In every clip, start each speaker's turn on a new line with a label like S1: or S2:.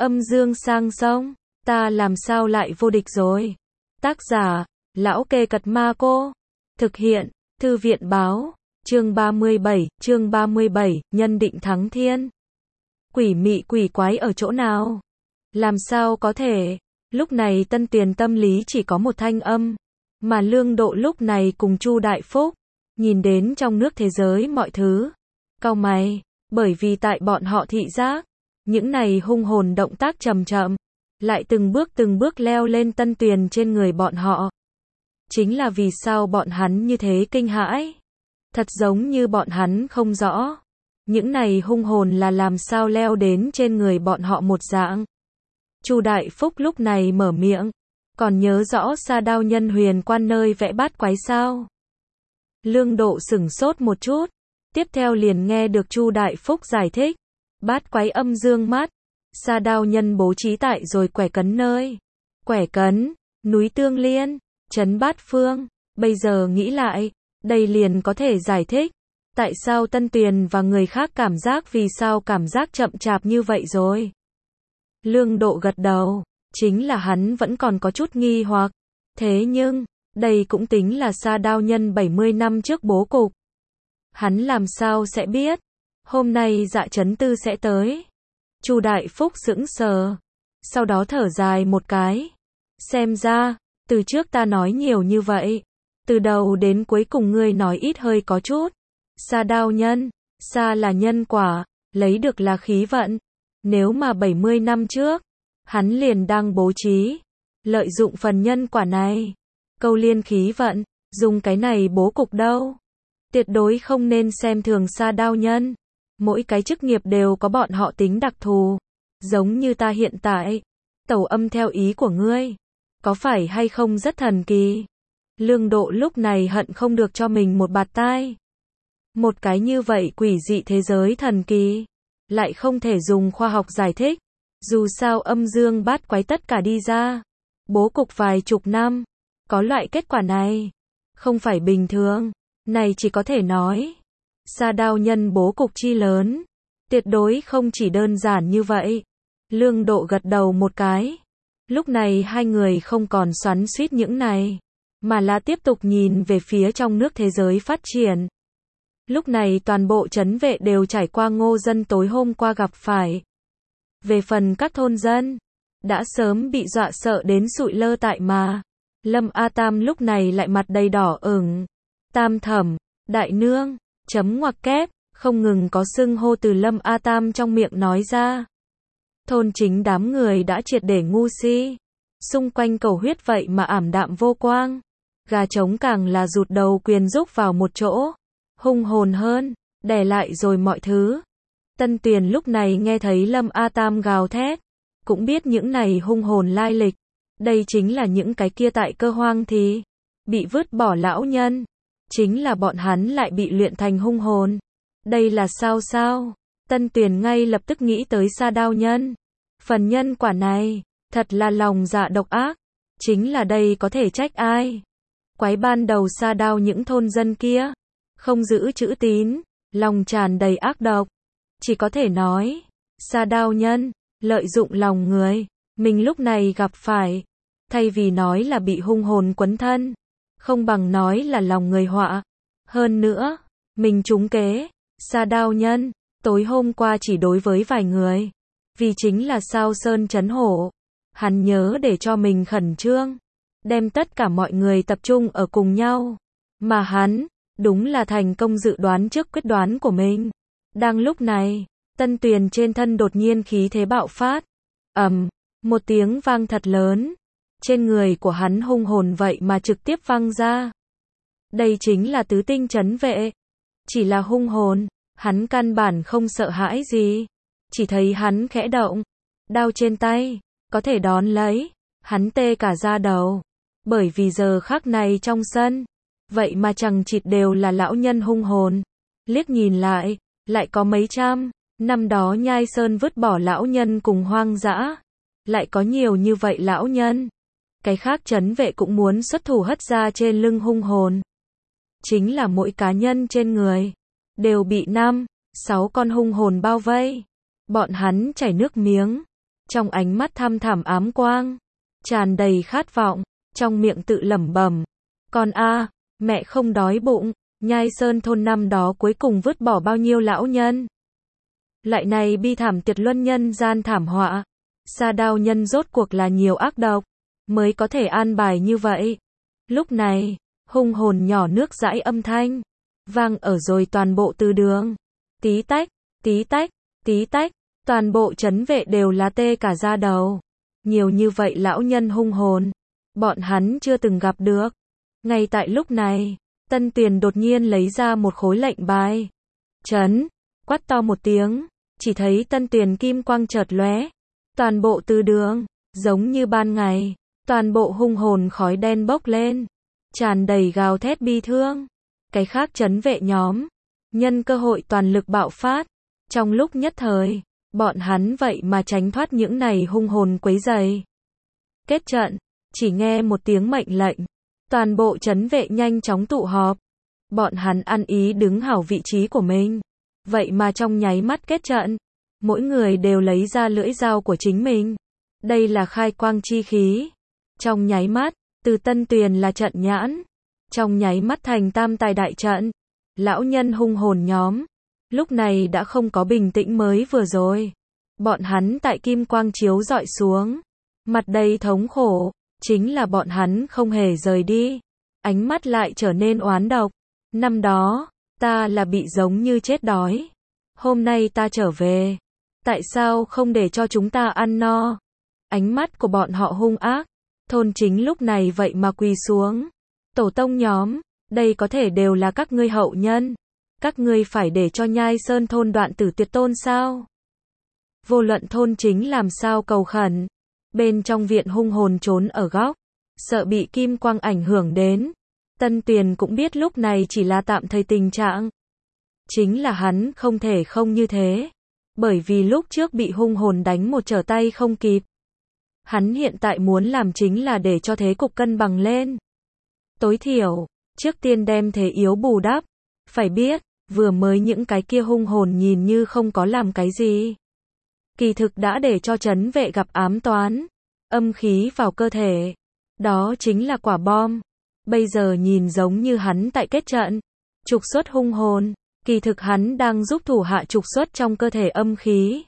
S1: Âm dương sang sông, ta làm sao lại vô địch rồi. Tác giả, Lão Kê Cật Ma Cô. Thực hiện, Thư viện báo. Chương 37, nhân định thắng thiên. Quỷ mị quỷ quái ở chỗ nào? Làm sao có thể? Lúc này Tân Tuyền tâm lý chỉ có một thanh âm, mà Lương Độ lúc này cùng Chu Đại Phúc, nhìn đến trong nước thế giới mọi thứ, cau mày, bởi vì tại bọn họ thị giác, những này hung hồn động tác chậm chậm, lại từng bước leo lên Tân Tuyền trên người bọn họ. Chính là vì sao bọn hắn như thế kinh hãi? Thật giống như bọn hắn không rõ, những này hung hồn là làm sao leo đến trên người bọn họ một dạng. Chu Đại Phúc lúc này mở miệng, còn nhớ rõ Sa Đao Nhân huyền quan nơi vẽ bát quái sao? Lương Độ sửng sốt một chút, tiếp theo liền nghe được Chu Đại Phúc giải thích, bát quái âm dương mắt, Sa Đao Nhân bố trí tại rồi Quẻ Cấn nơi. Quẻ Cấn, núi Tương Liên, trấn Bát Phương, bây giờ nghĩ lại, đây liền có thể giải thích, tại sao Tân Tuyền và người khác cảm giác vì sao cảm giác chậm chạp như vậy rồi. Lương Độ gật đầu, chính là hắn vẫn còn có chút nghi hoặc, thế nhưng, đây cũng tính là Sa Đao Nhân 70 năm trước bố cục. Hắn làm sao sẽ biết, hôm nay Dạ Chấn Tư sẽ tới. Chu Đại Phúc sững sờ, sau đó thở dài một cái. Xem ra, từ trước ta nói nhiều như vậy, từ đầu đến cuối cùng ngươi nói ít hơi có chút. Sa Đao Nhân, Sa là nhân quả, lấy được là khí vận. Nếu mà 70 năm trước, hắn liền đang bố trí, lợi dụng phần nhân quả này, câu liên khí vận, dùng cái này bố cục đâu. Tuyệt đối không nên xem thường Sa Đao Nhân. Mỗi cái chức nghiệp đều có bọn họ tính đặc thù. Giống như ta hiện tại, tẩu âm theo ý của ngươi, có phải hay không rất thần kỳ? Lương Độ lúc này hận không được cho mình một bạt tai. Một cái như vậy quỷ dị thế giới thần kỳ, lại không thể dùng khoa học giải thích. Dù sao âm dương bát quái tất cả đi ra, bố cục vài chục năm, có loại kết quả này, không phải bình thường. Này chỉ có thể nói, Sa Đao Nhân bố cục chi lớn, tuyệt đối không chỉ đơn giản như vậy. Lương Độ gật đầu một cái. Lúc này hai người không còn xoắn xuýt những này, mà là tiếp tục nhìn về phía trong nước thế giới phát triển. Lúc này toàn bộ trấn vệ đều trải qua Ngô dân tối hôm qua gặp phải. Về phần các thôn dân, đã sớm bị dọa sợ đến sụi lơ tại mà. Lâm A Tam lúc này lại mặt đầy đỏ ửng. Tam thẩm, đại nương, chấm ngoặc kép, không ngừng có xưng hô từ Lâm A Tam trong miệng nói ra. Thôn chính đám người đã triệt để ngu si. Xung quanh cầu huyết vậy mà ảm đạm vô quang. Gà trống càng là rụt đầu quyền rúc vào một chỗ. Hung hồn hơn, đè lại rồi mọi thứ. Tân Tuyền lúc này nghe thấy Lâm A Tam gào thét, cũng biết những này hung hồn lai lịch. Đây chính là những cái kia tại Cơ Hoang thì bị vứt bỏ lão nhân. Chính là bọn hắn lại bị luyện thành hung hồn. Đây là sao? Tân Tuyền ngay lập tức nghĩ tới Sa Đao Nhân. Phần nhân quả này, thật là lòng dạ độc ác. Chính là đây có thể trách ai? Quái ban đầu Sa Đao những thôn dân kia, không giữ chữ tín, lòng tràn đầy ác độc. Chỉ có thể nói, Sa Đao Nhân, lợi dụng lòng người, mình lúc này gặp phải. Thay vì nói là bị hung hồn quấn thân, không bằng nói là lòng người họa. Hơn nữa, mình trúng kế, Sa Đao Nhân, tối hôm qua chỉ đối với vài người. Vì chính là Sao Sơn Trấn Hổ. Hắn nhớ để cho mình khẩn trương, đem tất cả mọi người tập trung ở cùng nhau. Mà hắn, đúng là thành công dự đoán trước quyết đoán của mình. Đang lúc này, Tân Tuyền trên thân đột nhiên khí thế bạo phát. Một tiếng vang thật lớn. Trên người của hắn hung hồn vậy mà trực tiếp văng ra. Đây chính là tứ tinh trấn vệ. Chỉ là hung hồn, hắn căn bản không sợ hãi gì. Chỉ thấy hắn khẽ động, đao trên tay, có thể đón lấy. Hắn tê cả da đầu. Bởi vì giờ khắc này trong sân, vậy mà chằng chịt đều là lão nhân hung hồn. Liếc nhìn lại, lại có mấy trăm. Năm đó Nhai Sơn vứt bỏ lão nhân cùng hoang dã. Lại có nhiều như vậy lão nhân. Cái khác trấn vệ cũng muốn xuất thủ hất ra trên lưng hung hồn. Chính là mỗi cá nhân trên người, đều bị 5, 6 con hung hồn bao vây. Bọn hắn chảy nước miếng. trong ánh mắt thăm thẳm ám quang, tràn đầy khát vọng, trong miệng tự lẩm bẩm, con a, mẹ không đói bụng, Nhai Sơn thôn năm đó cuối cùng vứt bỏ bao nhiêu lão nhân. Lại này bi thảm tuyệt luân nhân gian thảm họa, Sa Đao nhân rốt cuộc là nhiều ác độc, mới có thể an bài như vậy. Lúc này, hung hồn nhỏ nước dãi âm thanh, vang ở rồi toàn bộ từ đường. Tí tách, tí tách, tí tách, toàn bộ trấn vệ đều là tê cả da đầu. Nhiều như vậy lão nhân hung hồn, bọn hắn chưa từng gặp được. Ngay tại lúc này, Tân Tuyền đột nhiên lấy ra một khối lệnh bài. Chấn, quát to một tiếng, chỉ thấy Tân Tuyền kim quang chợt lóe, toàn bộ từ đường, giống như ban ngày, toàn bộ hung hồn khói đen bốc lên, tràn đầy gào thét bi thương. Cái khác trấn vệ nhóm, nhân cơ hội toàn lực bạo phát, trong lúc nhất thời, bọn hắn vậy mà tránh thoát những này hung hồn quấy rầy. Kết trận, chỉ nghe một tiếng mệnh lệnh, toàn bộ trấn vệ nhanh chóng tụ họp. Bọn hắn ăn ý đứng hảo vị trí của mình. Vậy mà trong nháy mắt kết trận, mỗi người đều lấy ra lưỡi dao của chính mình. Đây là khai quang chi khí. Trong nháy mắt, từ Tân Tuyền là trận nhãn, trong nháy mắt thành tam tài đại trận. Lão nhân hung hồn nhóm, lúc này đã không có bình tĩnh mới vừa rồi. Bọn hắn tại kim quang chiếu dọi xuống, mặt đầy thống khổ, chính là bọn hắn không hề rời đi. Ánh mắt lại trở nên oán độc. Năm đó, ta là bị giống như chết đói. Hôm nay ta trở về. Tại sao không để cho chúng ta ăn no? Ánh mắt của bọn họ hung ác. Thôn chính lúc này vậy mà quỳ xuống. Tổ tông nhóm, đây có thể đều là các ngươi hậu nhân. Các ngươi phải để cho Nhai Sơn thôn đoạn tử tuyệt tôn sao? Vô luận thôn chính làm sao cầu khẩn. Bên trong viện hung hồn trốn ở góc, sợ bị kim quang ảnh hưởng đến. Tân Tuyền cũng biết lúc này chỉ là tạm thời tình trạng. Chính là hắn không thể không như thế. Bởi vì lúc trước bị hung hồn đánh một trở tay không kịp. Hắn hiện tại muốn làm chính là để cho thế cục cân bằng lên. Tối thiểu, trước tiên đem thế yếu bù đắp. Phải biết, vừa mới những cái kia hung hồn nhìn như không có làm cái gì. Kỳ thực đã để cho trấn vệ gặp ám toán, âm khí vào cơ thể. Đó chính là quả bom. Bây giờ nhìn giống như hắn tại kết trận, trục xuất hung hồn, kỳ thực hắn đang giúp thủ hạ trục xuất trong cơ thể âm khí.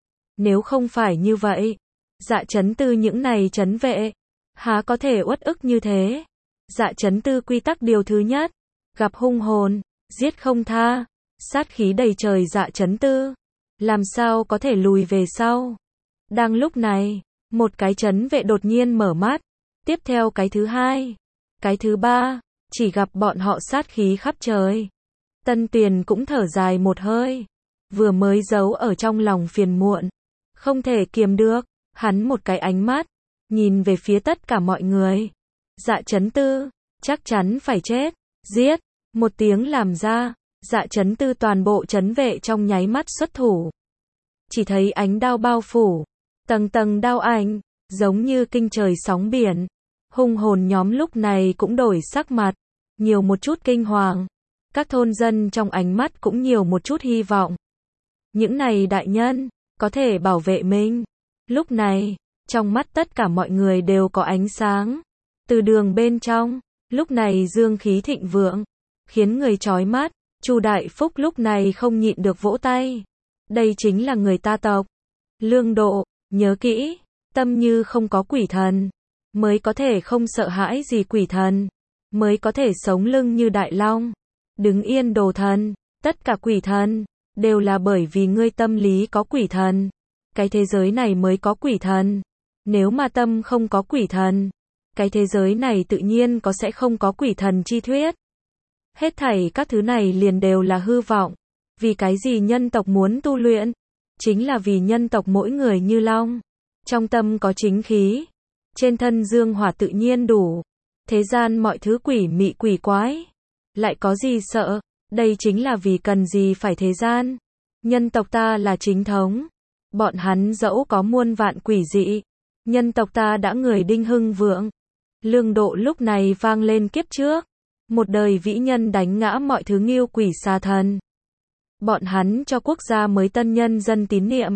S1: Nếu không phải như vậy, Dạ Chấn Tư những này trấn vệ, há có thể uất ức như thế. Dạ Chấn Tư quy tắc điều thứ nhất, gặp hung hồn, giết không tha, sát khí đầy trời Dạ Chấn Tư, làm sao có thể lùi về sau. Đang lúc này, một cái trấn vệ đột nhiên mở mắt, tiếp theo cái thứ hai, cái thứ ba, chỉ gặp bọn họ sát khí khắp trời. Tân Tuyền cũng thở dài một hơi, vừa mới giấu ở trong lòng phiền muộn, không thể kiềm được, hắn một cái ánh mắt, nhìn về phía tất cả mọi người. Dạ Chấn Tư, chắc chắn phải chết, giết, một tiếng làm ra, Dạ Chấn Tư toàn bộ trấn vệ trong nháy mắt xuất thủ. Chỉ thấy ánh đao bao phủ, tầng tầng đao ảnh, giống như kinh trời sóng biển. Hung hồn nhóm lúc này cũng đổi sắc mặt, nhiều một chút kinh hoàng. Các thôn dân trong ánh mắt cũng nhiều một chút hy vọng. Những này đại nhân, có thể bảo vệ mình. Lúc này, trong mắt tất cả mọi người đều có ánh sáng. Từ đường bên trong, lúc này dương khí thịnh vượng, khiến người chói mắt. Chu Đại Phúc lúc này không nhịn được vỗ tay. Đây chính là người ta tộc. Lương độ, nhớ kỹ, tâm như không có quỷ thần, mới có thể không sợ hãi gì quỷ thần, mới có thể sống lưng như đại long, đứng yên đồ thần. Tất cả quỷ thần, đều là bởi vì ngươi tâm lý có quỷ thần. Cái thế giới này mới có quỷ thần. Nếu mà tâm không có quỷ thần, cái thế giới này tự nhiên sẽ không có quỷ thần chi thuyết. Hết thảy các thứ này liền đều là hư vọng. Vì cái gì nhân tộc muốn tu luyện? Chính là vì nhân tộc mỗi người như long. Trong tâm có chính khí. Trên thân dương hỏa tự nhiên đủ. Thế gian mọi thứ quỷ mị quỷ quái. Lại có gì sợ? Đây chính là vì cần gì phải thế gian. Nhân tộc ta là chính thống. Bọn hắn dẫu có muôn vạn quỷ dị. Nhân tộc ta đã người đinh hưng vượng. Lương độ lúc này vang lên kiếp trước. Một đời vĩ nhân đánh ngã mọi thứ nghiêu quỷ xà thần. Bọn hắn cho quốc gia mới tân nhân dân tín niệm.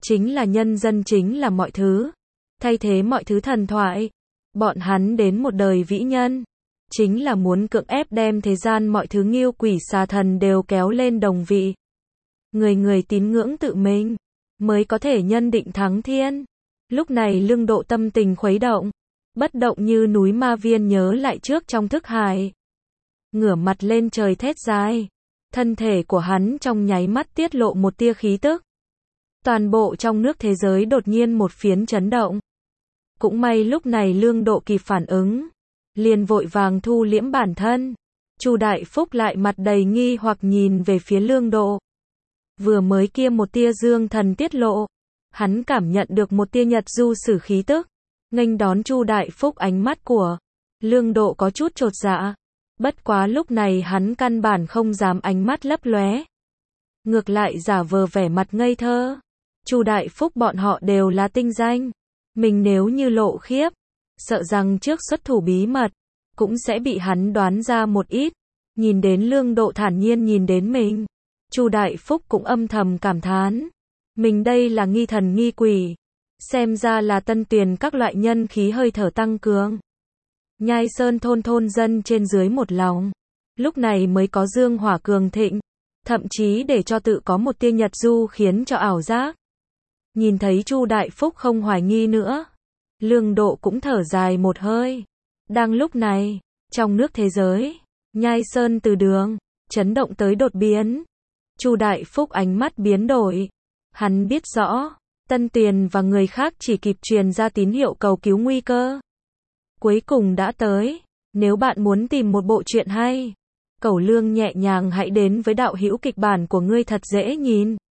S1: chính là nhân dân chính là mọi thứ, thay thế mọi thứ thần thoại. Bọn hắn đến một đời vĩ nhân, chính là muốn cưỡng ép đem thế gian mọi thứ nghêu quỷ xà thần đều kéo lên đồng vị. Người người tín ngưỡng tự mình, mới có thể nhân định thắng thiên. Lúc này Lương Độ tâm tình khuấy động, bất động như núi Ma Viên nhớ lại trước trong thức hải. Ngửa mặt lên trời thét dài, thân thể của hắn trong nháy mắt tiết lộ một tia khí tức. Toàn bộ trong nước thế giới đột nhiên một phiến chấn động. Cũng may lúc này Lương Độ kịp phản ứng, liền vội vàng thu liễm bản thân. Chu Đại Phúc lại mặt đầy nghi hoặc nhìn về phía Lương Độ. Vừa mới kia một tia dương thần tiết lộ, hắn cảm nhận được một tia nhật du sử khí tức, nghênh đón Chu Đại Phúc. Ánh mắt của Lương Độ có chút chột dạ, bất quá lúc này hắn căn bản không dám ánh mắt lấp lóe, ngược lại giả vờ vẻ mặt ngây thơ. Chu Đại Phúc bọn họ đều là tinh danh, mình nếu như lộ khiếp, sợ rằng trước xuất thủ bí mật cũng sẽ bị hắn đoán ra một ít. Nhìn đến Lương Độ thản nhiên nhìn đến mình, Chu Đại Phúc cũng âm thầm cảm thán, mình đây là nghi thần nghi quỷ, xem ra là Tân Tuyền các loại nhân khí hơi thở tăng cường. Nhai Sơn thôn thôn dân trên dưới một lòng, lúc này mới có dương hỏa cường thịnh, thậm chí để cho tự có một tia nhật du khiến cho ảo giác. Nhìn thấy Chu Đại Phúc không hoài nghi nữa, Lương Độ cũng thở dài một hơi. Đang lúc này, trong nước thế giới, Nhai Sơn từ đường chấn động tới đột biến. Chu Đại Phúc ánh mắt biến đổi, hắn biết rõ, Tân Tuyền và người khác chỉ kịp truyền ra tín hiệu cầu cứu nguy cơ. Cuối cùng đã tới, nếu bạn muốn tìm một bộ truyện hay, Cẩu Lương nhẹ nhàng hãy đến với đạo hữu kịch bản của ngươi thật dễ nhìn.